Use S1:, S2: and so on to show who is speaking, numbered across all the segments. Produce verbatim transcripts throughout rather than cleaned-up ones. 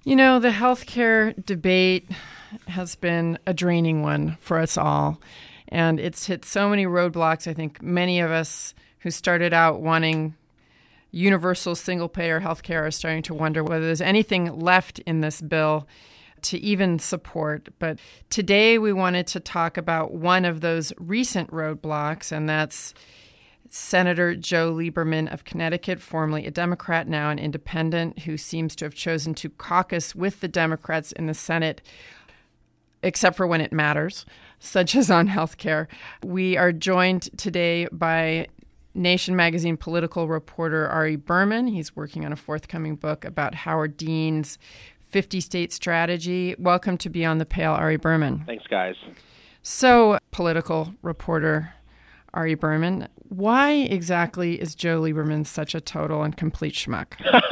S1: You know, the healthcare debate has been a draining one for us all, and it's hit so many roadblocks. I think many of us who started out wanting universal single-payer healthcare are starting to wonder whether there's anything left in this bill to even support. But today we wanted to talk about one of those recent roadblocks, and that's Senator Joe Lieberman of Connecticut, formerly a Democrat, now an independent, who seems to have chosen to caucus with the Democrats in the Senate, except for when it matters, such as on health care. We are joined today by Nation magazine political reporter Ari Berman. He's working on a forthcoming book about Howard Dean's fifty-state strategy. Welcome to Beyond the Pale, Ari Berman.
S2: Thanks, guys. So,
S1: political reporter Ari Berman, why exactly is Joe Lieberman such a total and complete schmuck?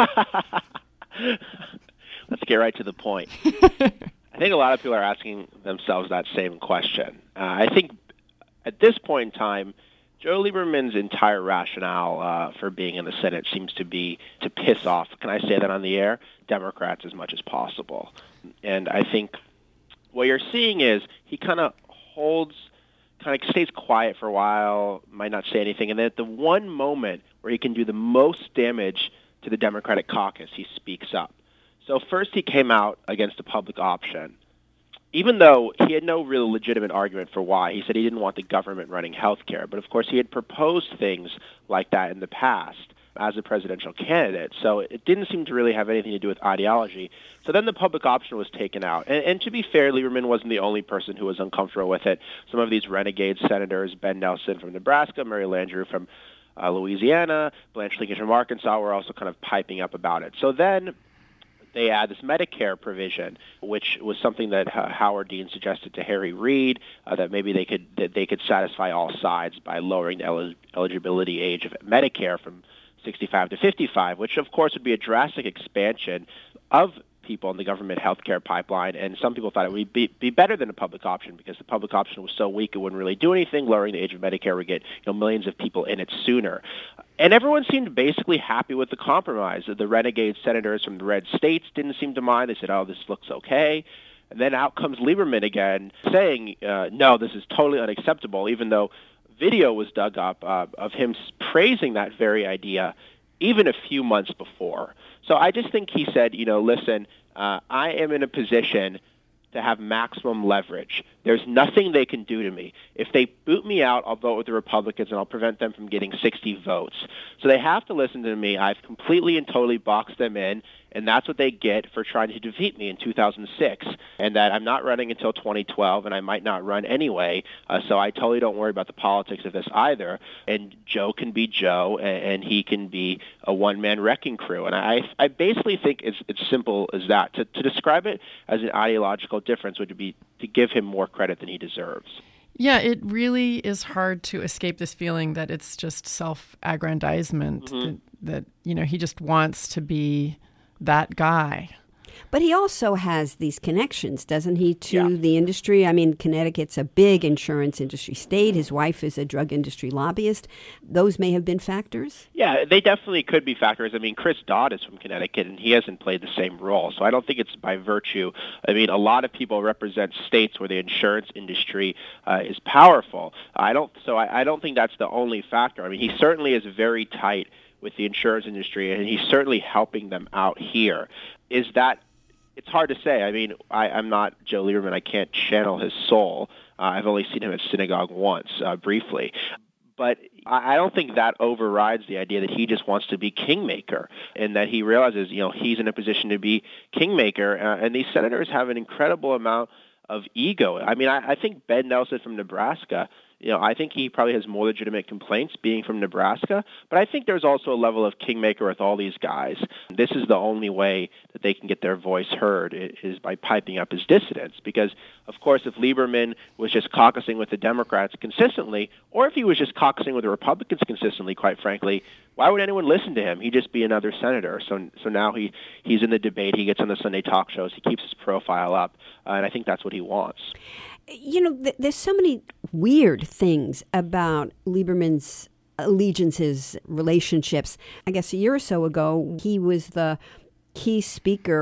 S2: Let's get right to the point. I think a lot of people are asking themselves that same question. Uh, I think at this point in time, Joe Lieberman's entire rationale uh, for being in the Senate seems to be to piss off, can I say that on the air, Democrats as much as possible. And I think what you're seeing is he kind of holds kind of stays quiet for a while, might not say anything, and then at the one moment where he can do the most damage to the Democratic caucus, he speaks up. So first he came out against a public option, even though he had no real legitimate argument for why. He said he didn't want the government running health care, but of course he had proposed things like that in the past as a presidential candidate, so it didn't seem to really have anything to do with ideology. So then the public option was taken out. And, and to be fair, Lieberman wasn't the only person who was uncomfortable with it. Some of these renegade senators, Ben Nelson from Nebraska, Mary Landrieu from uh, Louisiana, Blanche Lincoln from Arkansas, were also kind of piping up about it. So then they add this Medicare provision, which was something that uh, Howard Dean suggested to Harry Reid, uh, that maybe they could that they could satisfy all sides by lowering the el- eligibility age of Medicare from sixty-five to fifty-five, which of course would be a drastic expansion of people in the government healthcare pipeline. And some people thought it would be, be better than a public option because the public option was so weak it wouldn't really do anything. Lowering the age of Medicare would get you know millions of people in it sooner. And everyone seemed basically happy with the compromise. The renegade senators from the red states didn't seem to mind. They said, oh, this looks okay. And then out comes Lieberman again saying, uh, no, this is totally unacceptable, even though video was dug up uh, of him praising that very idea even a few months before. So I just think he said, you know, listen, uh, I am in a position to have maximum leverage. There's nothing they can do to me. If they boot me out, I'll vote with the Republicans and I'll prevent them from getting sixty votes. So they have to listen to me. I've completely and totally boxed them in, and that's what they get for trying to defeat me in two thousand six, and that I'm not running until twenty twelve, and I might not run anyway, uh, so I totally don't worry about the politics of this either. And Joe can be Joe, and, and he can be a one-man wrecking crew. And I, I basically think it's, it's simple as that. To, to describe it as an ideological difference would be to give him more credit than he deserves.
S1: Yeah, it really is hard to escape this feeling that it's just self-aggrandizement, mm-hmm. that, that, you know, he just wants to be that guy.
S3: But he also has these connections, doesn't he, to
S2: yeah.
S3: the industry? I mean, Connecticut's a big insurance industry state. His wife is a drug industry lobbyist. Those may have been factors?
S2: Yeah, they definitely could be factors. I mean, Chris Dodd is from Connecticut, and he hasn't played the same role. So I don't think it's by virtue. I mean, a lot of people represent states where the insurance industry uh, is powerful. I don't. So I, I don't think that's the only factor. I mean, he certainly is very tight with the insurance industry, and he's certainly helping them out here. Is that, it's hard to say. I mean, I, I'm not Joe Lieberman. I can't channel his soul. Uh, I've only seen him at synagogue once, uh, briefly. But I, I don't think that overrides the idea that he just wants to be kingmaker, and that he realizes, you know, he's in a position to be kingmaker. Uh, and these senators have an incredible amount of ego. I mean, I, I think Ben Nelson from Nebraska, you know, I think he probably has more legitimate complaints being from Nebraska, but I think there's also a level of kingmaker with all these guys. This is the only way that they can get their voice heard is by piping up his dissidents. Because, of course, if Lieberman was just caucusing with the Democrats consistently, or if he was just caucusing with the Republicans consistently, quite frankly, why would anyone listen to him? He'd just be another senator. So so now he, he's in the debate. He gets on the Sunday talk shows. He keeps his profile up, uh, and I think that's what he wants.
S3: You know, th- there's so many weird things about Lieberman's allegiances, relationships. I guess a year or so ago, he was the key speaker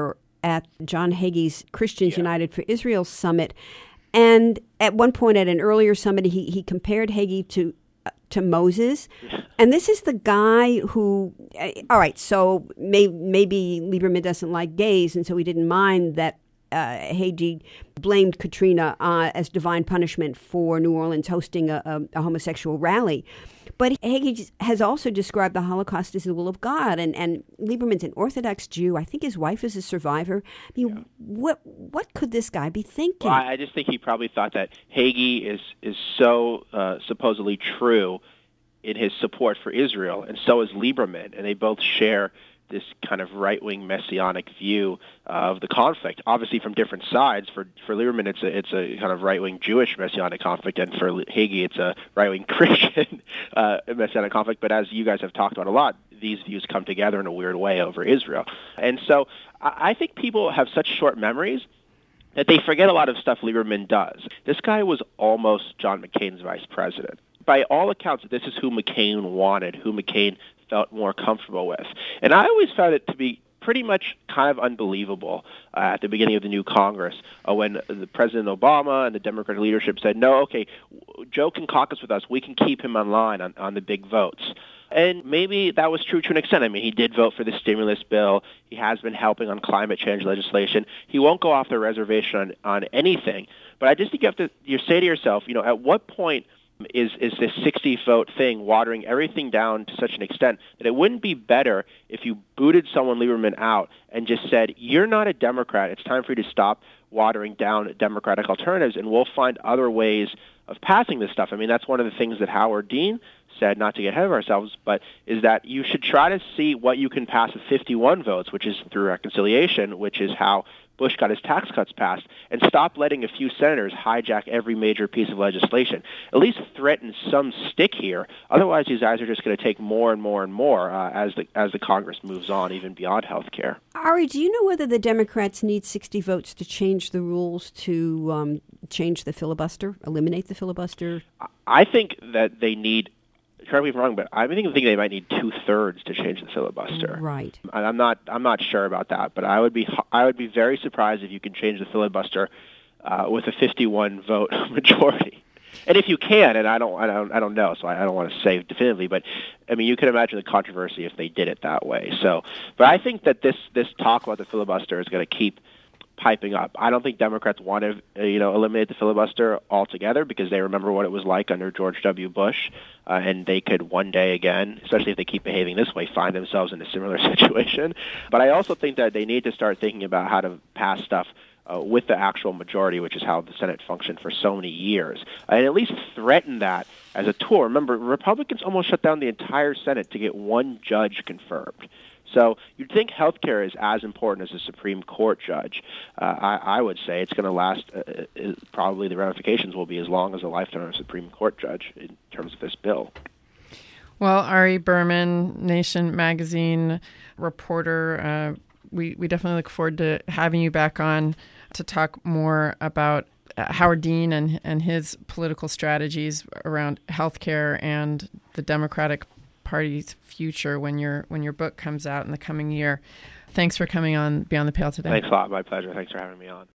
S3: at John Hagee's Christians
S2: Yeah.
S3: United for Israel summit. And at one point at an earlier summit, he, he compared Hagee to uh, to Moses. And this is the guy who, uh, all right, so may, maybe Lieberman doesn't like gays, and so he didn't mind that uh, Hagee blamed Katrina uh, as divine punishment for New Orleans hosting a, a, a homosexual rally. But Hagee has also described the Holocaust as the will of God, and, and Lieberman's an Orthodox Jew. I think his wife is a survivor. I mean, yeah. what what could this guy be thinking?
S2: Well, I just think he probably thought that Hagee is is so uh, supposedly true in his support for Israel, and so is Lieberman, and they both share this kind of right-wing messianic view uh, of the conflict. Obviously, from different sides. For for Lieberman, it's a it's a kind of right-wing Jewish messianic conflict, and for Hagee, it's a right-wing Christian uh, messianic conflict. But as you guys have talked about a lot, these views come together in a weird way over Israel. And so I, I think people have such short memories that they forget a lot of stuff Lieberman does. This guy was almost John McCain's vice president. By all accounts, this is who McCain wanted, who McCain felt more comfortable with. And I always found it to be pretty much kind of unbelievable uh, at the beginning of the new Congress uh, when the President Obama and the Democratic leadership said, no, okay, Joe can caucus with us. We can keep him on line on, on the big votes. And maybe that was true to an extent. I mean, he did vote for the stimulus bill. He has been helping on climate change legislation. He won't go off the reservation on, on anything. But I just think you have to you say to yourself, you know, at what point is is this sixty-vote thing watering everything down to such an extent that it wouldn't be better if you booted someone Lieberman out and just said, you're not a Democrat. It's time for you to stop watering down Democratic alternatives, and we'll find other ways of passing this stuff. I mean, that's one of the things that Howard Dean said, not to get ahead of ourselves, but is that you should try to see what you can pass with fifty-one votes, which is through reconciliation, which is how Bush got his tax cuts passed, and stop letting a few senators hijack every major piece of legislation. At least threaten some stick here. Otherwise, these guys are just going to take more and more and more uh, as the as the Congress moves on, even beyond health care.
S3: Ari, do you know whether the Democrats need sixty votes to change the rules to um, change the filibuster, eliminate the filibuster?
S2: I think that they need, correct me if I'm wrong, but I think they might need two-thirds to change the filibuster.
S3: Right.
S2: I'm not. I'm not sure about that, but I would be. I would be very surprised if you can change the filibuster uh, with a fifty-one vote majority. And if you can, and I don't. I don't. I don't know, so I, I don't want to say definitively. But I mean, you can imagine the controversy if they did it that way. So, but I think that this this talk about the filibuster is going to keep piping up. I don't think Democrats want to, uh, you know, eliminate the filibuster altogether because they remember what it was like under George W. Bush, uh, and they could one day again, especially if they keep behaving this way, find themselves in a similar situation. But I also think that they need to start thinking about how to pass stuff uh, with the actual majority, which is how the Senate functioned for so many years, and at least threaten that as a tool. Remember, Republicans almost shut down the entire Senate to get one judge confirmed. So you'd think healthcare is as important as a Supreme Court judge. Uh, I, I would say it's going to last, uh, uh, probably the ramifications will be as long as a lifetime of a Supreme Court judge in terms of this bill.
S1: Well, Ari Berman, Nation magazine reporter, uh, we, we definitely look forward to having you back on to talk more about Howard Dean and, and his political strategies around healthcare and the Democratic Party's future when your when your book comes out in the coming year. Thanks for coming on Beyond the Pale today.
S2: Thanks a lot. My pleasure. Thanks for having me on.